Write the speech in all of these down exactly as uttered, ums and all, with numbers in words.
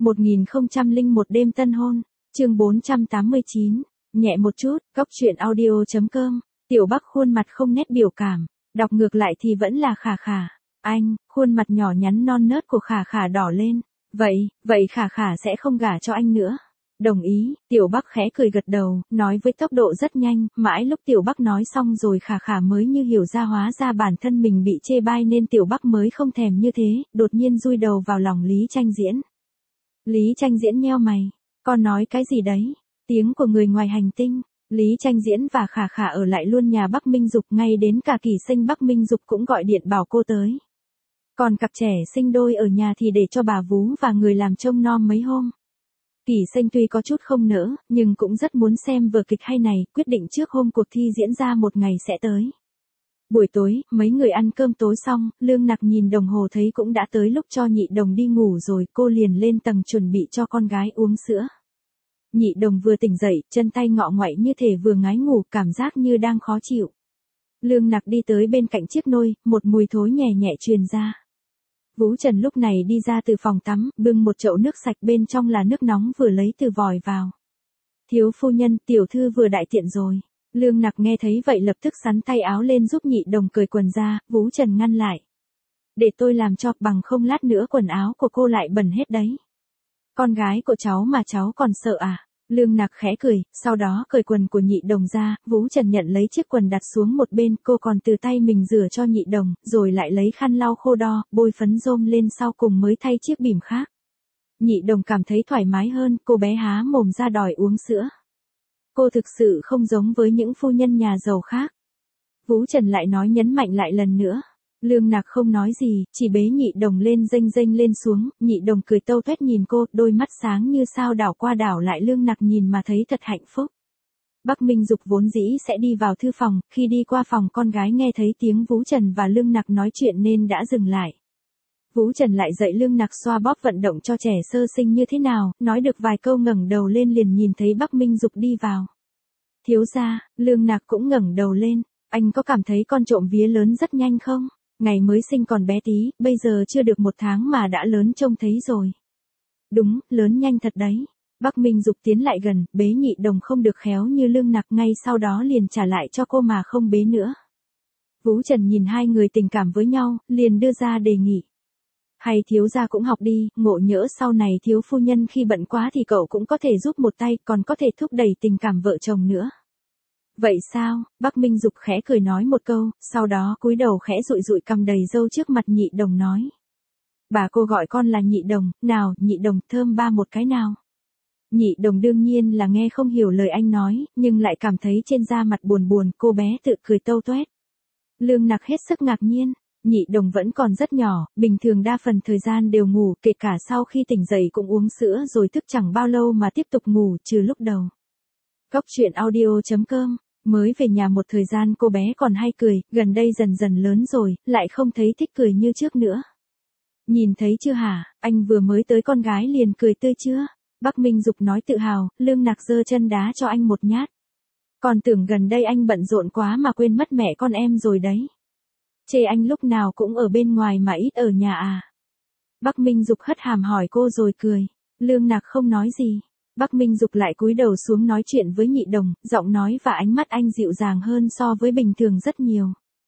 một nghìn không trăm lẻ một đêm tân hôn, chương bốn trăm tám mươi chín, nhẹ một chút, góc truyện audio chấm com, Tiểu Bắc khuôn mặt không nét biểu cảm, đọc ngược lại thì vẫn là Khả Khả. Anh, khuôn mặt nhỏ nhắn non nớt của Khả Khả đỏ lên, vậy, vậy Khả Khả sẽ không gả cho anh nữa. Đồng ý, Tiểu Bắc khẽ cười gật đầu, nói với tốc độ rất nhanh, mãi lúc Tiểu Bắc nói xong rồi Khả Khả mới như hiểu ra hóa ra bản thân mình bị chê bai nên Tiểu Bắc mới không thèm như thế, đột nhiên dui đầu vào lòng Lý Tranh Diễn. Lý Tranh Diễn nheo mày, con nói cái gì đấy? Tiếng của người ngoài hành tinh. Lý Tranh Diễn và Khả Khả ở lại luôn nhà Bắc Minh Dục, ngay đến cả Kỷ Sinh Bắc Minh Dục cũng gọi điện bảo cô tới. Còn cặp trẻ sinh đôi ở nhà thì để cho bà vú và người làm trông nom mấy hôm. Kỷ Sinh tuy có chút không nỡ, nhưng cũng rất muốn xem vở kịch hay này, quyết định trước hôm cuộc thi diễn ra một ngày sẽ tới. Buổi tối, mấy người ăn cơm tối xong, Lương Nặc nhìn đồng hồ thấy cũng đã tới lúc cho Nhị Đồng đi ngủ rồi, cô liền lên tầng chuẩn bị cho con gái uống sữa. Nhị Đồng vừa tỉnh dậy, chân tay ngọ ngoại như thể vừa ngái ngủ, cảm giác như đang khó chịu. Lương Nặc đi tới bên cạnh chiếc nôi, một mùi thối nhẹ nhẹ truyền ra. Vũ Trần lúc này đi ra từ phòng tắm, bưng một chậu nước sạch bên trong là nước nóng vừa lấy từ vòi vào. Thiếu phu nhân, tiểu thư vừa đại tiện rồi. Lương Nặc nghe thấy vậy lập tức xắn tay áo lên giúp Nhị Đồng cởi quần ra, Vũ Trần ngăn lại. Để tôi làm cho, bằng không lát nữa quần áo của cô lại bẩn hết đấy. Con gái của cháu mà cháu còn sợ à? Lương Nặc khẽ cười, sau đó cởi quần của Nhị Đồng ra, Vũ Trần nhận lấy chiếc quần đặt xuống một bên, cô còn từ tay mình rửa cho Nhị Đồng, rồi lại lấy khăn lau khô đo, bôi phấn rôm lên sau cùng mới thay chiếc bỉm khác. Nhị Đồng cảm thấy thoải mái hơn, cô bé há mồm ra đòi uống sữa. Cô thực sự không giống với những phu nhân nhà giàu khác. Vũ Trần lại nói nhấn mạnh lại lần nữa. Lương Nặc không nói gì, chỉ bế Nhị Đồng lên rênh rênh lên xuống, Nhị Đồng cười tâu tuét nhìn cô, đôi mắt sáng như sao đảo qua đảo lại. Lương Nặc nhìn mà thấy thật hạnh phúc. Bắc Minh Dục vốn dĩ sẽ đi vào thư phòng, khi đi qua phòng con gái nghe thấy tiếng Vũ Trần và Lương Nặc nói chuyện nên đã dừng lại. Vũ Trần lại dạy Lương Nặc xoa bóp vận động cho trẻ sơ sinh như thế nào, nói được vài câu ngẩng đầu lên liền nhìn thấy Bắc Minh Dục đi vào. Thiếu gia, Lương Nặc cũng ngẩng đầu lên, anh có cảm thấy con trộm vía lớn rất nhanh không? Ngày mới sinh còn bé tí, bây giờ chưa được một tháng mà đã lớn trông thấy rồi. Đúng, lớn nhanh thật đấy. Bắc Minh Dục tiến lại gần, bế Nhị Đồng không được khéo như Lương Nặc, ngay sau đó liền trả lại cho cô mà không bế nữa. Vũ Trần nhìn hai người tình cảm với nhau, liền đưa ra đề nghị. Hay thiếu gia cũng học đi, ngộ nhỡ sau này thiếu phu nhân khi bận quá thì cậu cũng có thể giúp một tay, còn có thể thúc đẩy tình cảm vợ chồng nữa. Vậy sao? Bắc Minh Dục khẽ cười nói một câu, sau đó cúi đầu khẽ dụi dụi cằm đầy râu trước mặt Nhị Đồng nói. Bà cô gọi con là Nhị Đồng, nào, Nhị Đồng, thơm ba một cái nào. Nhị Đồng đương nhiên là nghe không hiểu lời anh nói, nhưng lại cảm thấy trên da mặt buồn buồn, cô bé tự cười tâu tuét. Lương Nặc hết sức ngạc nhiên, Nhị Đồng vẫn còn rất nhỏ, bình thường đa phần thời gian đều ngủ, kể cả sau khi tỉnh dậy cũng uống sữa rồi thức chẳng bao lâu mà tiếp tục ngủ, trừ lúc đầu. Góc truyện audio chấm com, mới về nhà một thời gian cô bé còn hay cười, gần đây dần dần lớn rồi, lại không thấy thích cười như trước nữa. Nhìn thấy chưa hả, anh vừa mới tới con gái liền cười tươi chưa? Bắc Minh Dục nói tự hào, Lương Nặc giơ chân đá cho anh một nhát. Còn tưởng gần đây anh bận rộn quá mà quên mất mẹ con em rồi đấy. Chê anh lúc nào cũng ở bên ngoài mà ít ở nhà à? Bắc Minh Dục hất hàm hỏi cô rồi cười. Lương Nặc không nói gì. Bắc Minh Dục lại cúi đầu xuống nói chuyện với Nhị Đồng, giọng nói và ánh mắt anh dịu dàng hơn so với bình thường rất nhiều.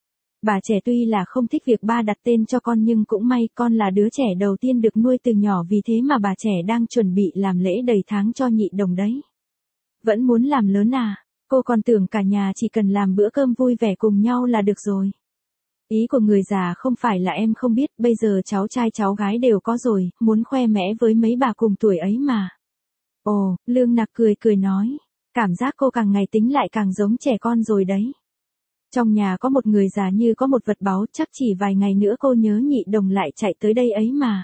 Bà trẻ tuy là không thích việc ba đặt tên cho con nhưng cũng may con là đứa trẻ đầu tiên được nuôi từ nhỏ, vì thế mà bà trẻ đang chuẩn bị làm lễ đầy tháng cho Nhị Đồng đấy. Vẫn muốn làm lớn à? Cô còn tưởng cả nhà chỉ cần làm bữa cơm vui vẻ cùng nhau là được rồi. Ý của người già không phải là em không biết, bây giờ cháu trai cháu gái đều có rồi, muốn khoe mẽ với mấy bà cùng tuổi ấy mà. Ồ, Lương Nặc cười cười nói, cảm giác cô càng ngày tính lại càng giống trẻ con rồi đấy. Trong nhà có một người già như có một vật báu, chắc chỉ vài ngày nữa cô nhớ Nhị Đồng lại chạy tới đây ấy mà.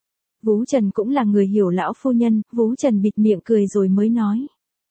Vũ Trần cũng là người hiểu lão phu nhân, Vũ Trần bịt miệng cười rồi mới nói.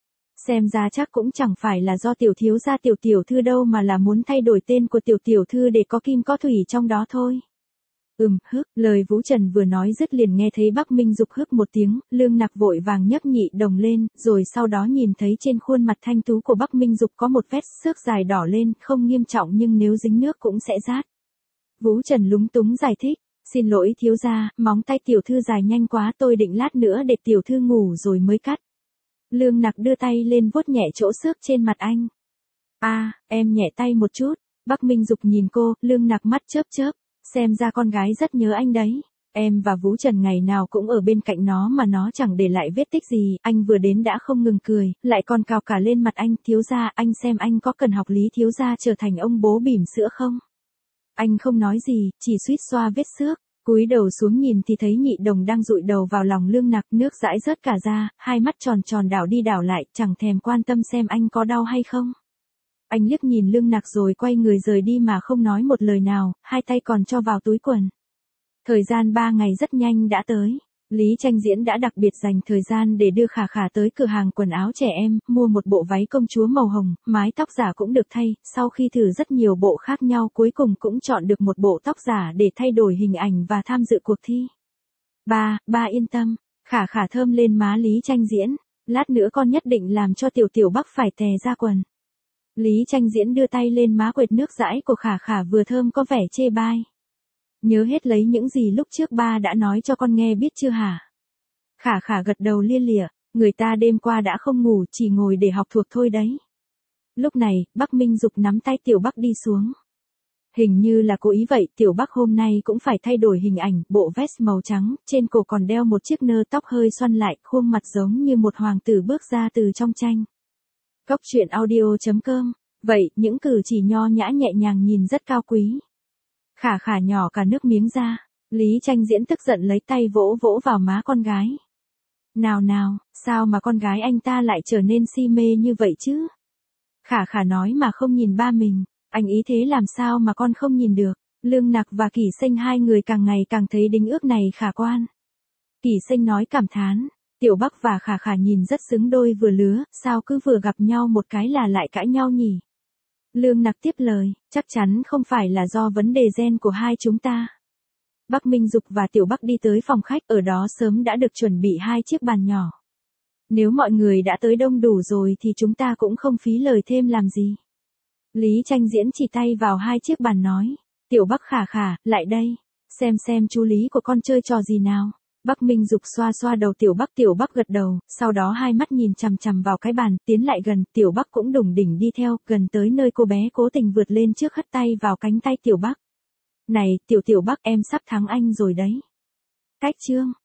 Xem ra chắc cũng chẳng phải là do tiểu thiếu gia tiểu tiểu thư đâu mà là muốn thay đổi tên của tiểu tiểu thư để có kim có thủy trong đó thôi. Ừm, hức, lời Vũ Trần vừa nói dứt liền nghe thấy Bắc Minh Dục hức một tiếng, Lương Nặc vội vàng nhấc Nhị Đồng lên, rồi sau đó nhìn thấy trên khuôn mặt thanh tú của Bắc Minh Dục có một vết xước dài đỏ lên, không nghiêm trọng nhưng nếu dính nước cũng sẽ rát. Vũ Trần lúng túng giải thích, Xin lỗi thiếu gia, móng tay tiểu thư dài nhanh quá, tôi định lát nữa để tiểu thư ngủ rồi mới cắt. Lương Nặc đưa tay lên vuốt nhẹ chỗ xước trên mặt anh. A, à, em nhẹ tay một chút. Bắc Minh Dục nhìn cô, Lương Nặc mắt chớp chớp, xem ra con gái rất nhớ anh đấy. Em và Vũ Trần ngày nào cũng ở bên cạnh nó mà nó chẳng để lại vết tích gì. Anh vừa đến đã không ngừng cười, lại còn cào cả lên mặt anh. Thiếu gia, anh xem anh có cần học Lý thiếu gia trở thành ông bố bỉm sữa không? Anh không nói gì, chỉ suýt xoa vết xước. Cúi đầu xuống nhìn thì thấy Nhị Đồng đang dụi đầu vào lòng Lương Nặc, nước dãi rớt cả ra, hai mắt tròn tròn đảo đi đảo lại, chẳng thèm quan tâm xem anh có đau hay không. Anh liếc nhìn Lương Nặc rồi quay người rời đi mà không nói một lời nào, hai tay còn cho vào túi quần. Thời gian ba ngày rất nhanh đã tới. Lý Tranh Diễn đã đặc biệt dành thời gian để đưa Khả Khả tới cửa hàng quần áo trẻ em, mua một bộ váy công chúa màu hồng, mái tóc giả cũng được thay, sau khi thử rất nhiều bộ khác nhau cuối cùng cũng chọn được một bộ tóc giả để thay đổi hình ảnh và tham dự cuộc thi. Ba, ba yên tâm, Khả Khả thơm lên má Lý Tranh Diễn, lát nữa con nhất định làm cho Tiểu Tiểu Bắc phải tè ra quần. Lý Tranh Diễn đưa tay lên má quệt nước dãi của Khả Khả vừa thơm có vẻ chê bai. Nhớ hết lấy những gì lúc trước ba đã nói cho con nghe biết chưa hả? Khả Khả gật đầu lia lịa, người ta đêm qua đã không ngủ, chỉ ngồi để học thuộc thôi đấy. Lúc này, Bắc Minh Dục nắm tay Tiểu Bắc đi xuống. Hình như là cố ý vậy, Tiểu Bắc hôm nay cũng phải thay đổi hình ảnh, bộ vest màu trắng, trên cổ còn đeo một chiếc nơ tóc hơi xoăn lại, khuôn mặt giống như một hoàng tử bước ra từ trong tranh. Cốc truyện audio chấm com. Vậy, những cử chỉ nho nhã nhẹ nhàng nhìn rất cao quý. Khả Khả nhỏ cả nước miếng ra, Lý Tranh Diễn tức giận lấy tay vỗ vỗ vào má con gái. Nào nào, sao mà con gái anh ta lại trở nên si mê như vậy chứ? Khả Khả nói mà không nhìn ba mình, anh ý thế làm sao mà con không nhìn được. Lương Nặc và Kỷ Sinh hai người càng ngày càng thấy đính ước này khả quan. Kỷ Sinh nói cảm thán, Tiểu Bắc và Khả Khả nhìn rất xứng đôi vừa lứa, sao cứ vừa gặp nhau một cái là lại cãi nhau nhỉ? Lương Nặc tiếp lời, chắc chắn không phải là do vấn đề gen của hai chúng ta. Bắc Minh Dục và Tiểu Bắc đi tới phòng khách, ở đó sớm đã được chuẩn bị hai chiếc bàn nhỏ. Nếu mọi người đã tới đông đủ rồi thì chúng ta cũng không phí lời thêm làm gì. Lý Tranh Diễn chỉ tay vào hai chiếc bàn nói, Tiểu Bắc Khả Khả, lại đây, xem xem chú Lý của con chơi trò gì nào. Bắc Minh Dục xoa xoa đầu Tiểu Bắc, Tiểu Bắc gật đầu, sau đó hai mắt nhìn chằm chằm vào cái bàn, tiến lại gần, Tiểu Bắc cũng đủng đỉnh đi theo, gần tới nơi cô bé cố tình vượt lên trước hất tay vào cánh tay Tiểu Bắc. Này, Tiểu Tiểu Bắc, em sắp thắng anh rồi đấy. Cách chương